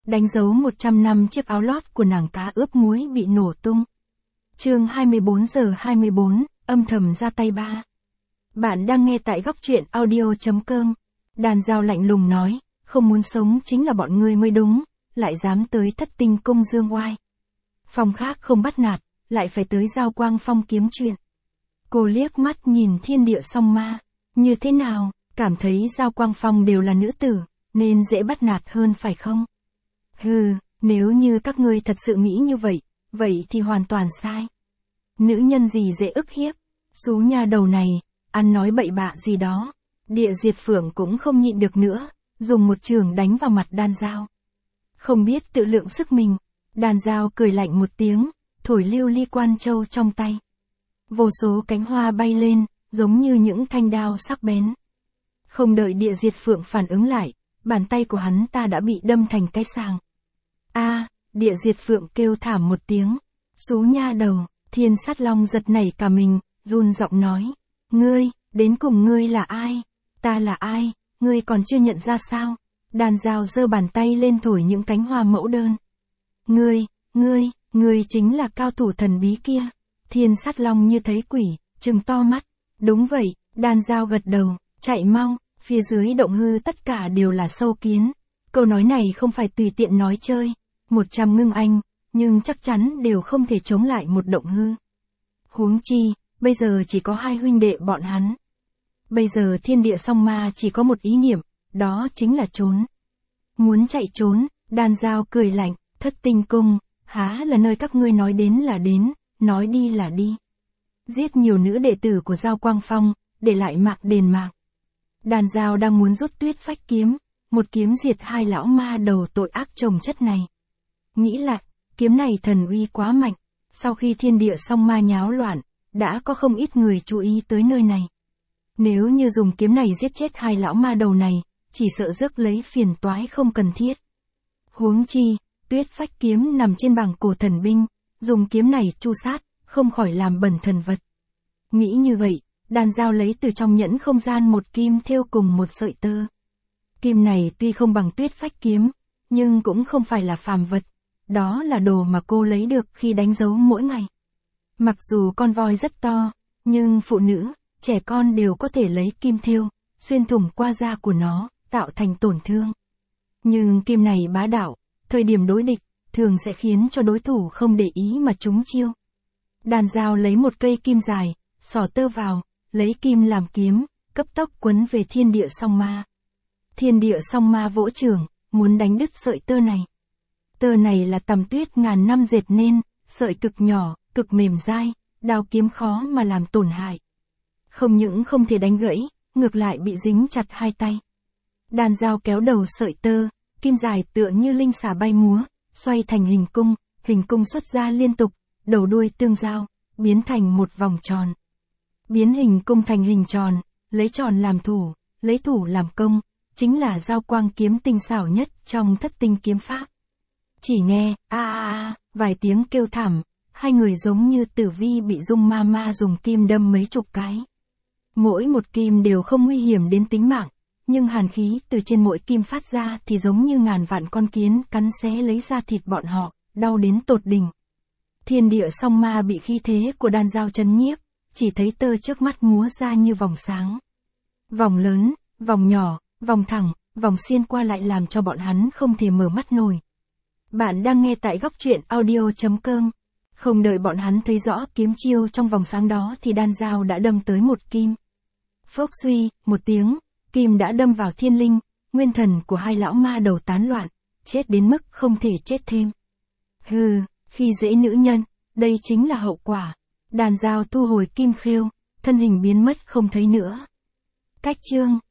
đánh dấu 100 năm chiếc áo lót của nàng cá ướp muối bị nổ tung. Chương 24:24, âm thầm ra tay ba. Bạn đang nghe tại góc truyện audio.com. Đàn dao lạnh lùng nói, không muốn sống chính là bọn ngươi mới đúng, lại dám tới Thất Tinh Cung dương oai. Phong khác không bắt nạt, lại phải tới Giao Quang Phong kiếm chuyện. Cô liếc mắt nhìn thiên địa song ma, như thế nào, cảm thấy Giao Quang Phong đều là nữ tử, nên dễ bắt nạt hơn phải không? Hừ, nếu như các ngươi thật sự nghĩ như vậy thì hoàn toàn sai. Nữ nhân gì dễ ức hiếp, xú nha đầu này, ăn nói bậy bạ gì đó. Địa Diệt Phượng cũng không nhịn được nữa, dùng một chưởng đánh vào mặt Đan Dao. Không biết tự lượng sức mình, Đan Dao cười lạnh một tiếng, thổi lưu ly quan châu trong tay. Vô số cánh hoa bay lên, giống như những thanh đao sắc bén. Không đợi Địa Diệt Phượng phản ứng lại, bàn tay của hắn ta đã bị đâm thành cái sàng. Địa Diệt Phượng kêu thảm một tiếng. Xú nha đầu, Thiên Sát Long giật nảy cả mình, run giọng nói. Ngươi, đến cùng ngươi là ai? Ta là ai? Ngươi còn chưa nhận ra sao? Đàn dao giơ bàn tay lên thổi những cánh hoa mẫu đơn. Ngươi chính là cao thủ thần bí kia. Thiên Sát Long như thấy quỷ, trừng to mắt. Đúng vậy, đàn dao gật đầu, chạy mau, phía dưới động hư tất cả đều là sâu kiến. Câu nói này không phải tùy tiện nói chơi. 100 ngưng anh, nhưng chắc chắn đều không thể chống lại một động hư. Huống chi, bây giờ chỉ có hai huynh đệ bọn hắn. Bây giờ thiên địa song ma chỉ có một ý niệm, đó chính là trốn. Muốn chạy trốn, Đan Dao cười lạnh, Thất Tinh Cung, há là nơi các ngươi nói đến là đến, nói đi là đi. Giết nhiều nữ đệ tử của Giao Quang Phong, để lại mạng đền mạng. Đan Dao đang muốn rút Tuyết Phách kiếm, một kiếm diệt hai lão ma đầu tội ác chồng chất này. Nghĩ lại, kiếm này thần uy quá mạnh, sau khi thiên địa song ma nháo loạn, đã có không ít người chú ý tới nơi này. Nếu như dùng kiếm này giết chết hai lão ma đầu này, chỉ sợ rước lấy phiền toái không cần thiết. Huống chi, Tuyết Phách kiếm nằm trên bảng cổ thần binh, dùng kiếm này chu sát, không khỏi làm bẩn thần vật. Nghĩ như vậy, Đan Dao lấy từ trong nhẫn không gian một kim thêu cùng một sợi tơ. Kim này tuy không bằng Tuyết Phách kiếm, nhưng cũng không phải là phàm vật. Đó là đồ mà cô lấy được khi đánh dấu mỗi ngày. Mặc dù con voi rất to, nhưng phụ nữ, trẻ con đều có thể lấy kim thêu, xuyên thủng qua da của nó, tạo thành tổn thương. Nhưng kim này bá đạo, thời điểm đối địch, thường sẽ khiến cho đối thủ không để ý mà trúng chiêu. Đàn dao lấy một cây kim dài, xỏ tơ vào, lấy kim làm kiếm, cấp tốc quấn về thiên địa song ma. Thiên địa song ma vỗ chưởng, muốn đánh đứt sợi tơ này. Tơ này là tằm tuyết ngàn năm dệt nên, sợi cực nhỏ, cực mềm dai, đao kiếm khó mà làm tổn hại. Không những không thể đánh gãy, ngược lại bị dính chặt hai tay. Đàn dao kéo đầu sợi tơ, kim dài tựa như linh xà bay múa, xoay thành hình cung xuất ra liên tục, đầu đuôi tương giao, biến thành một vòng tròn. Biến hình cung thành hình tròn, lấy tròn làm thủ, lấy thủ làm công, chính là Giao Quang kiếm tinh xảo nhất trong Thất Tinh kiếm pháp. Chỉ nghe, vài tiếng kêu thảm, hai người giống như tử vi bị Dung Ma dùng kim đâm mấy chục cái. Mỗi một kim đều không nguy hiểm đến tính mạng, nhưng hàn khí từ trên mỗi kim phát ra thì giống như ngàn vạn con kiến cắn xé lấy da thịt bọn họ, đau đến tột đỉnh. Thiên địa song ma bị khí thế của Đan Dao chấn nhiếp, chỉ thấy tơ trước mắt múa ra như vòng sáng. Vòng lớn, vòng nhỏ, vòng thẳng, vòng xiên qua lại làm cho bọn hắn không thể mở mắt nổi. Bạn đang nghe tại góc truyện audio.com. Không đợi bọn hắn thấy rõ kiếm chiêu trong vòng sáng đó thì Đan Dao đã đâm tới một kim. Phốc suy, một tiếng, kim đã đâm vào thiên linh, nguyên thần của hai lão ma đầu tán loạn, chết đến mức không thể chết thêm. Hừ, khi dễ nữ nhân, đây chính là hậu quả. Đan Dao thu hồi kim khêu, thân hình biến mất không thấy nữa. Cách chương